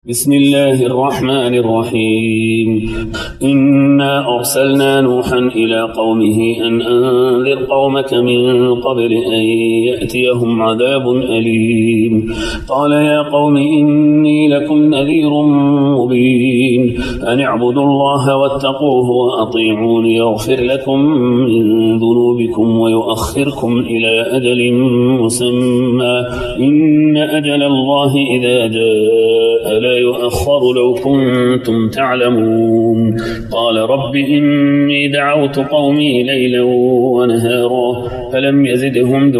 بسم الله الرحمن الرحيم. إنا أرسلنا نوحا إلى قومه أن أنذر قومك من قبل أن يأتيهم عذاب أليم. قال يا قوم إني لكم نذير مبين أن اعبدوا الله واتقوه وأطيعون يغفر لكم من ذنوبكم ويؤخركم إلى أجل مسمى إن أجل الله إذا جاء لا يؤخر لو كنتم تعلمون. قال رب إني دعوت قومي ليلا ونهارا فلم يزدهم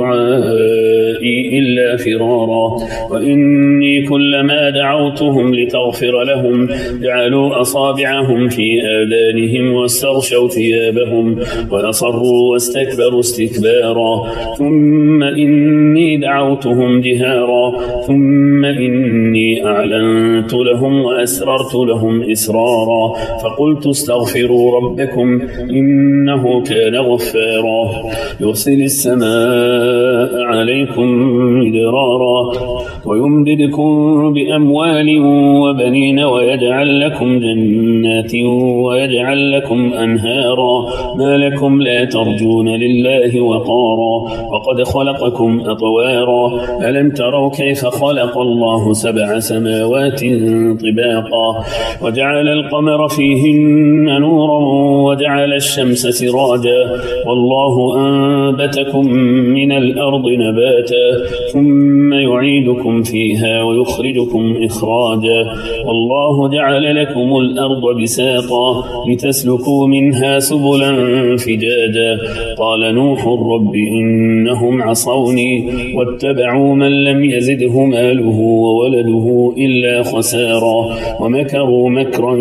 دعائي إلا فرارا وإني كلما دعوتهم لتغفر لهم جعلوا أصابعهم في آذانهم واستغشوا ثيابهم وأصروا واستكبروا استكبارا ثم إني دعوتهم جهارا ثم إني أعلنت لهم وأسررت لهم إسرارا فقلت استغفروا ربكم إنه كان غفارا يرسل السماء عليكم مدرارا ويمددكم بأموال وبنين ويجعل لكم جنات ويجعل لكم أنهارا ما لكم لا ترجون لله وقارا وقد خلقكم أطوارا ألم تروا كيف خلق الله 7 سماوات طباقا وجعل القمر فيهن نورا وجعل الشمس سراجا والله أنبتكم من الأرض نباتا ثم يعيدكم فيها ويخرجكم إخراجا والله جعل لكم الأرض بساطا لتسلكوا منها سبلا فجاجا قال نوح رب إنهم عصوني واتبعوا من لم يزده ماله وولده إلا خسارا ومكروا مكرا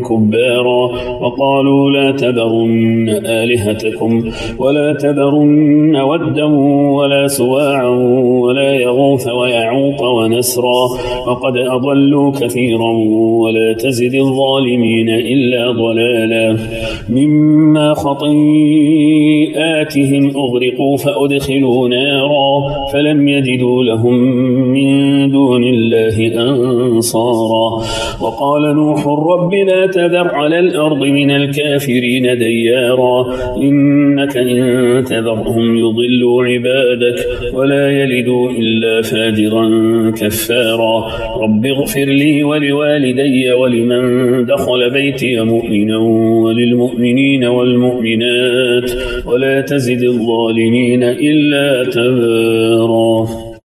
كبارا وقالوا لا تذرن آلهتكم ولا تذرن ودا ولا سواعا ولا يغوث ويعوق ونسرا وقد أضلوا كثيرا ولا تزد الظالمين إلا ضلالا مما خطيئاتهم أغرقوا فأدخلوا نارا فلم يجدوا لهم من دون الله أنصارا وقال نوح رب لا تذر على الأرض من الكافرين ديارا إنك إن تذرهم يضلوا عبادك ولا يلدوا إلا فاجرا كفارا رب اغفر لي ولوالدي ولمن دخل بيتي مؤمنا وللمؤمنين والمؤمنات ولا تزد الظالمين إلا تبارا.